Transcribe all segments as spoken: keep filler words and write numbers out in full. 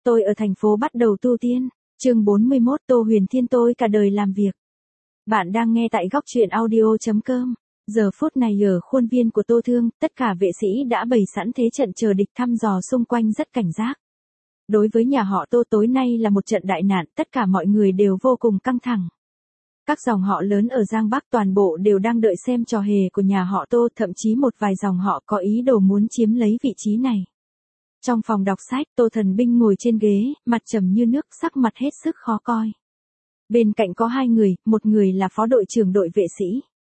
tôi ở thành phố bắt đầu tu tiên. Chương bốn mươi mốt Tô Huyền Thiên tôi cả đời làm việc. Bạn đang nghe tại góc truyện audio chấm com. Giờ phút này ở khuôn viên của Tô Thương, tất cả vệ sĩ đã bày sẵn thế trận chờ địch thăm dò xung quanh rất cảnh giác. Đối với nhà họ Tô tối nay là một trận đại nạn, tất cả mọi người đều vô cùng căng thẳng. Các dòng họ lớn ở Giang Bắc toàn bộ đều đang đợi xem trò hề của nhà họ Tô, thậm chí một vài dòng họ có ý đồ muốn chiếm lấy vị trí này. Trong phòng đọc sách, Tô Thần Binh ngồi trên ghế, mặt trầm như nước, sắc mặt hết sức khó coi. Bên cạnh có hai người, một người là phó đội trưởng đội vệ sĩ.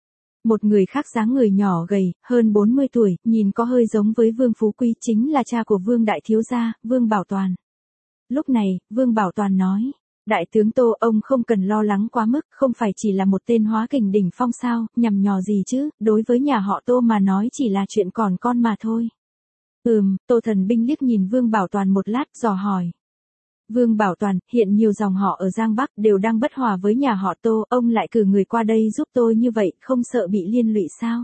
Một người khác dáng người nhỏ gầy, hơn bốn mươi tuổi, nhìn có hơi giống với Vương Phú Quý, chính là cha của Vương Đại Thiếu Gia, Vương Bảo Toàn. Lúc này, Vương Bảo Toàn nói, Đại tướng Tô, ông không cần lo lắng quá mức, không phải chỉ là một tên hóa kình đỉnh phong sao, nhằm nhò gì chứ, đối với nhà họ Tô mà nói chỉ là chuyện còn con mà thôi. Ừm, Tô Thần Binh liếc nhìn Vương Bảo Toàn một lát, dò hỏi. Vương Bảo Toàn, hiện nhiều dòng họ ở Giang Bắc đều đang bất hòa với nhà họ Tô, ông lại cử người qua đây giúp tôi như vậy, không sợ bị liên lụy sao?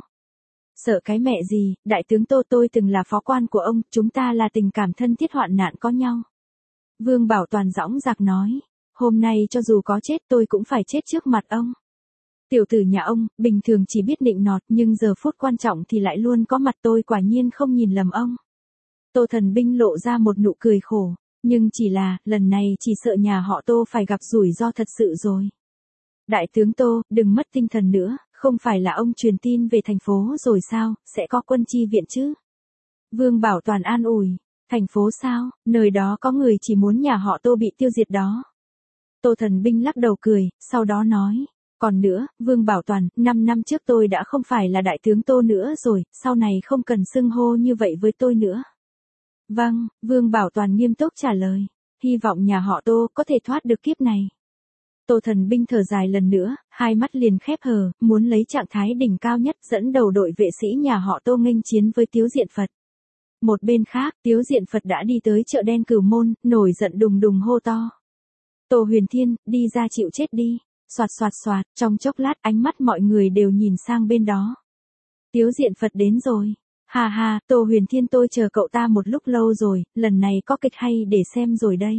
Sợ cái mẹ gì, Đại tướng Tô, tôi từng là phó quan của ông, chúng ta là tình cảm thân thiết hoạn nạn có nhau. Vương Bảo Toàn dõng dạc nói, hôm nay cho dù có chết tôi cũng phải chết trước mặt ông. Tiểu tử nhà ông, bình thường chỉ biết nịnh nọt, nhưng giờ phút quan trọng thì lại luôn có mặt, tôi quả nhiên không nhìn lầm ông. Tô Thần Binh lộ ra một nụ cười khổ, nhưng chỉ là, lần này chỉ sợ nhà họ Tô phải gặp rủi ro thật sự rồi. Đại tướng Tô, đừng mất tinh thần nữa, không phải là ông truyền tin về thành phố rồi sao, sẽ có quân chi viện chứ? Vương Bảo Toàn an ủi, thành phố sao, nơi đó có người chỉ muốn nhà họ Tô bị tiêu diệt đó. Tô Thần Binh lắc đầu cười, sau đó nói, còn nữa, Vương Bảo Toàn, năm năm trước tôi đã không phải là đại tướng Tô nữa rồi, sau này không cần xưng hô như vậy với tôi nữa. Vâng, Vương Bảo Toàn nghiêm túc trả lời, hy vọng nhà họ Tô có thể thoát được kiếp này. Tô Thần Binh thở dài lần nữa, hai mắt liền khép hờ, muốn lấy trạng thái đỉnh cao nhất dẫn đầu đội vệ sĩ nhà họ Tô nghênh chiến với Tiếu Diện Phật. Một bên khác, Tiếu Diện Phật đã đi tới chợ đen Cửu Môn, nổi giận đùng đùng hô to. Tô Huyền Thiên, đi ra chịu chết đi. Soạt soạt soạt, trong chốc lát ánh mắt mọi người đều nhìn sang bên đó. Tiếu Diện Phật đến rồi. Hà hà, Tô Huyền Thiên tôi chờ cậu ta một lúc lâu rồi, lần này có kịch hay để xem rồi đây.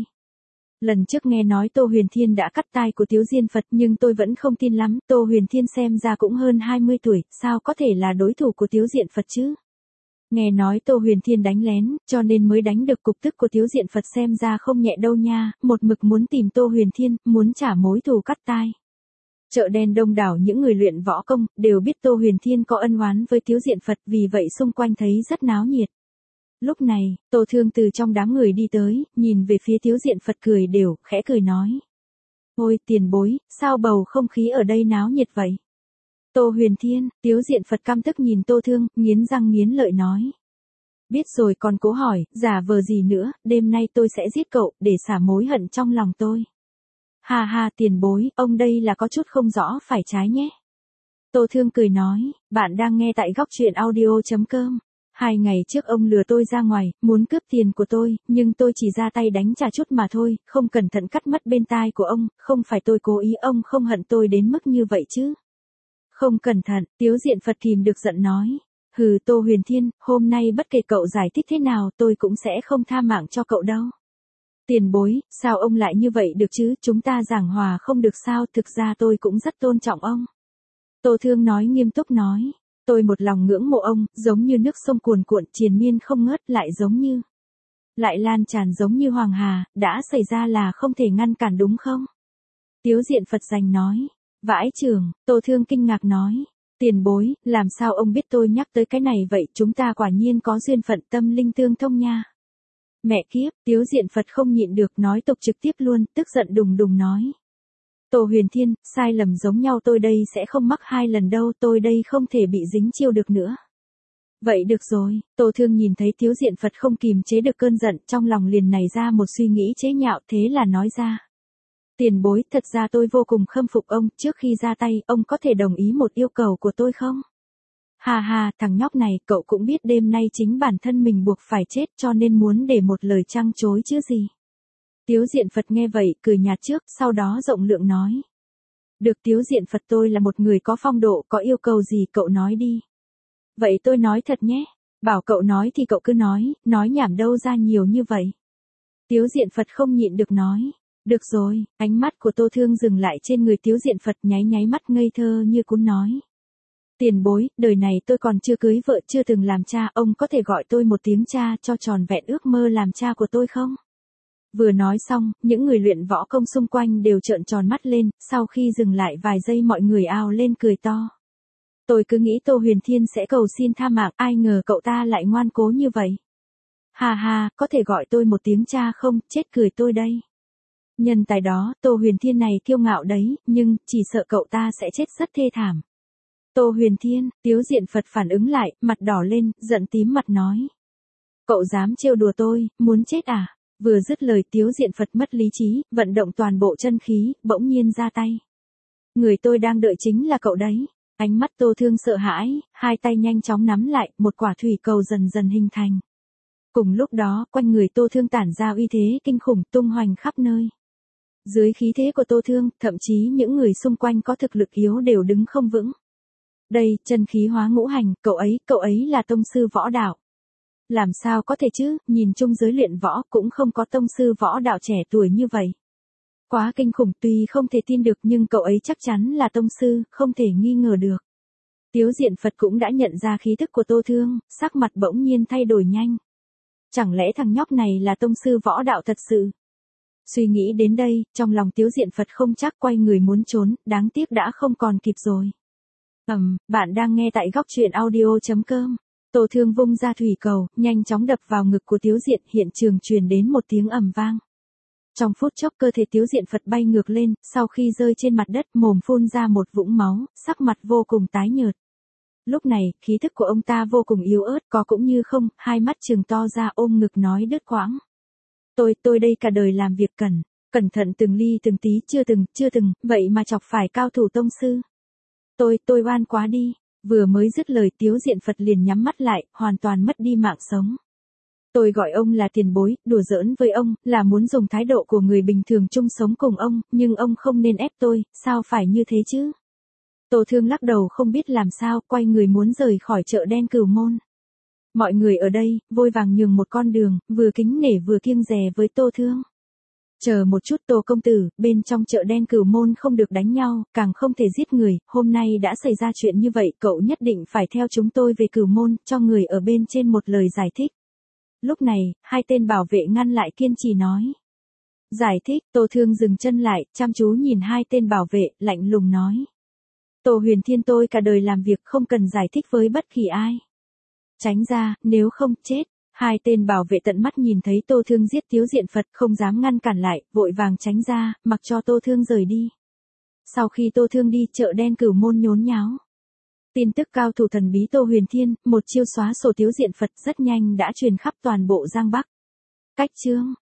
Lần trước nghe nói Tô Huyền Thiên đã cắt tai của Tiếu Diện Phật nhưng tôi vẫn không tin lắm, Tô Huyền Thiên xem ra cũng hơn hai mươi tuổi, sao có thể là đối thủ của Tiếu Diện Phật chứ? Nghe nói Tô Huyền Thiên đánh lén, cho nên mới đánh được cục tức của Tiếu Diện Phật, xem ra không nhẹ đâu nha, một mực muốn tìm Tô Huyền Thiên, muốn trả mối thù cắt tai. Chợ đen đông đảo những người luyện võ công, đều biết Tô Huyền Thiên có ân oán với Tiếu Diện Phật, vì vậy xung quanh thấy rất náo nhiệt. Lúc này, Tô Thương từ trong đám người đi tới, nhìn về phía Tiếu Diện Phật cười đều, khẽ cười nói. Ôi tiền bối, sao bầu không khí ở đây náo nhiệt vậy? Tô Huyền Thiên, Tiếu Diện Phật căm tức nhìn Tô Thương, nghiến răng nghiến lợi nói. Biết rồi còn cố hỏi, giả vờ gì nữa, đêm nay tôi sẽ giết cậu, để xả mối hận trong lòng tôi. Hà hà tiền bối, ông đây là có chút không rõ phải trái nhé. Tô Thương cười nói, bạn đang nghe tại góc truyện audio chấm com. Hai ngày trước ông lừa tôi ra ngoài, muốn cướp tiền của tôi, nhưng tôi chỉ ra tay đánh trả chút mà thôi, không cẩn thận cắt mất bên tai của ông, không phải tôi cố ý, ông không hận tôi đến mức như vậy chứ. Không cẩn thận, Tiếu Diện Phật kìm được giận nói. Hừ Tô Huyền Thiên, hôm nay bất kể cậu giải thích thế nào tôi cũng sẽ không tha mạng cho cậu đâu. Tiền bối, sao ông lại như vậy được chứ, chúng ta giảng hòa không được sao, thực ra tôi cũng rất tôn trọng ông. Tô Thương nói nghiêm túc nói, tôi một lòng ngưỡng mộ ông, giống như nước sông cuồn cuộn triền miên không ngớt, lại giống như, lại lan tràn giống như Hoàng Hà, đã xảy ra là không thể ngăn cản đúng không? Tiếu Diện Phật giành nói, vãi chưởng, Tô Thương kinh ngạc nói, tiền bối, làm sao ông biết tôi nhắc tới cái này vậy, chúng ta quả nhiên có duyên phận tâm linh tương thông nha. Mẹ kiếp, Tiếu Diện Phật không nhịn được nói tục trực tiếp luôn, tức giận đùng đùng nói. Tô Huyền Thiên, sai lầm giống nhau tôi đây sẽ không mắc hai lần đâu, tôi đây không thể bị dính chiêu được nữa. Vậy được rồi, Tô Thương nhìn thấy Tiếu Diện Phật không kìm chế được cơn giận, trong lòng liền nảy ra một suy nghĩ chế nhạo, thế là nói ra. Tiền bối, thật ra tôi vô cùng khâm phục ông, trước khi ra tay, ông có thể đồng ý một yêu cầu của tôi không? Hà hà, thằng nhóc này, cậu cũng biết đêm nay chính bản thân mình buộc phải chết cho nên muốn để một lời trăng chối chứ gì. Tiếu Diện Phật nghe vậy, cười nhạt trước, sau đó rộng lượng nói. Được Tiếu Diện Phật, tôi là một người có phong độ, có yêu cầu gì cậu nói đi. Vậy tôi nói thật nhé, bảo cậu nói thì cậu cứ nói, nói nhảm đâu ra nhiều như vậy. Tiếu Diện Phật không nhịn được nói. Được rồi, ánh mắt của Tô Thương dừng lại trên người Tiếu Diện Phật, nháy nháy mắt ngây thơ như cún nói. Tiền bối, đời này tôi còn chưa cưới vợ, chưa từng làm cha, ông có thể gọi tôi một tiếng cha cho tròn vẹn ước mơ làm cha của tôi không? Vừa nói xong, những người luyện võ công xung quanh đều trợn tròn mắt lên, sau khi dừng lại vài giây mọi người ào lên cười to. Tôi cứ nghĩ Tô Huyền Thiên sẽ cầu xin tha mạng, ai ngờ cậu ta lại ngoan cố như vậy. Hà hà, có thể gọi tôi một tiếng cha không, chết cười tôi đây. Nhân tài đó, Tô Huyền Thiên này kiêu ngạo đấy, nhưng, chỉ sợ cậu ta sẽ chết rất thê thảm. Tô Huyền Thiên, Tiếu Diện Phật phản ứng lại, mặt đỏ lên, giận tím mặt nói. Cậu dám trêu đùa tôi, muốn chết à? Vừa dứt lời Tiếu Diện Phật mất lý trí, vận động toàn bộ chân khí, bỗng nhiên ra tay. Người tôi đang đợi chính là cậu đấy. Ánh mắt Tô Thương sợ hãi, hai tay nhanh chóng nắm lại, một quả thủy cầu dần dần hình thành. Cùng lúc đó, quanh người Tô Thương tản ra uy thế kinh khủng tung hoành khắp nơi. Dưới khí thế của Tô Thương, thậm chí những người xung quanh có thực lực yếu đều đứng không vững. Đây, chân khí hóa ngũ hành, cậu ấy, cậu ấy là tông sư võ đạo. Làm sao có thể chứ, nhìn chung giới luyện võ cũng không có tông sư võ đạo trẻ tuổi như vậy. Quá kinh khủng, tuy không thể tin được nhưng cậu ấy chắc chắn là tông sư, không thể nghi ngờ được. Tiếu Diện Phật cũng đã nhận ra khí thức của Tô Thương, sắc mặt bỗng nhiên thay đổi nhanh. Chẳng lẽ thằng nhóc này là tông sư võ đạo thật sự? Suy nghĩ đến đây, trong lòng Tiếu Diện Phật không chắc, quay người muốn trốn, đáng tiếc đã không còn kịp rồi. Ầm, um, bạn đang nghe tại góc truyện audio chấm com. Tô Thương vung ra thủy cầu, nhanh chóng đập vào ngực của Tiếu Diện, hiện trường truyền đến một tiếng ầm vang. Trong phút chốc cơ thể Tiếu Diện Phật bay ngược lên, sau khi rơi trên mặt đất mồm phun ra một vũng máu, sắc mặt vô cùng tái nhợt. Lúc này, khí thức của ông ta vô cùng yếu ớt, có cũng như không, hai mắt trừng to ra ôm ngực nói đứt quãng. Tôi, tôi đây cả đời làm việc cẩn, cẩn thận từng ly từng tí, chưa từng, chưa từng, vậy mà chọc phải cao thủ tông sư. Tôi, tôi oan quá đi. Vừa mới dứt lời Tiếu Diện Phật liền nhắm mắt lại, hoàn toàn mất đi mạng sống. Tôi gọi ông là tiền bối, đùa giỡn với ông, là muốn dùng thái độ của người bình thường chung sống cùng ông, nhưng ông không nên ép tôi, sao phải như thế chứ? Tô Thương lắc đầu không biết làm sao, quay người muốn rời khỏi chợ đen Cửu Môn. Mọi người ở đây, vội vàng nhường một con đường, vừa kính nể vừa kiêng dè với Tô Thương. Chờ một chút Tô công tử, bên trong chợ đen Cửu Môn không được đánh nhau, càng không thể giết người, hôm nay đã xảy ra chuyện như vậy, cậu nhất định phải theo chúng tôi về Cửu Môn, cho người ở bên trên một lời giải thích. Lúc này, hai tên bảo vệ ngăn lại kiên trì nói. Giải thích, Tô Thương dừng chân lại, chăm chú nhìn hai tên bảo vệ, lạnh lùng nói. Tô Huyền Thiên tôi cả đời làm việc không cần giải thích với bất kỳ ai. Tránh ra, nếu không, chết. Hai tên bảo vệ tận mắt nhìn thấy Tô Thương giết Tiếu Diện Phật, không dám ngăn cản lại, vội vàng tránh ra, mặc cho Tô Thương rời đi. Sau khi Tô Thương đi, chợ đen Cửu Môn nhốn nháo. Tin tức cao thủ thần bí Tô Huyền Thiên, một chiêu xóa sổ Tiếu Diện Phật rất nhanh đã truyền khắp toàn bộ Giang Bắc. Cách chương